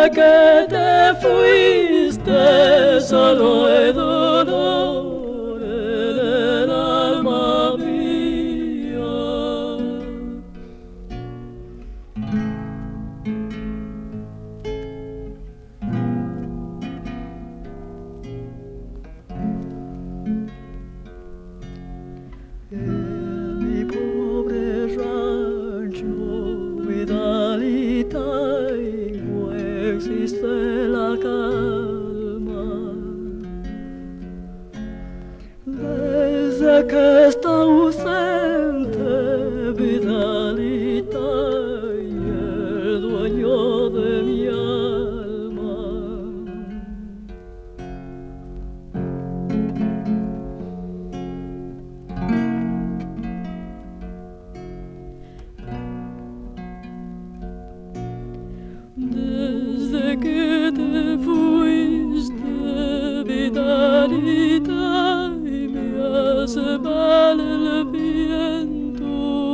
que te fuiste solo hay dolor en el alma mía. En mi pobre rancho, Vidalita, no existe la calma. Desde que está ausente Vidalita y el dueño de mi alma. Desde que te fuiste, Vidalita, y me hace mal el viento,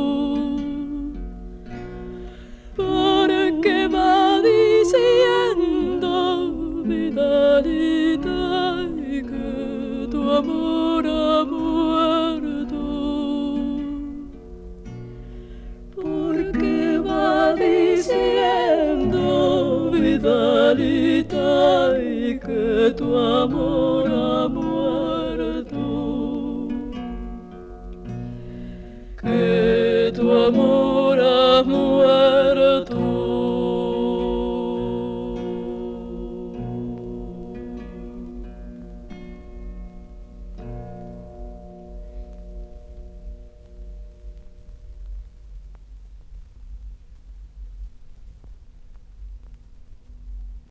porque va diciendo, Vidalita, y que tu amor ha muerto. Porque va diciendo, Vidalita, y que tu amor ha muerto. Que tu amor ha muerto.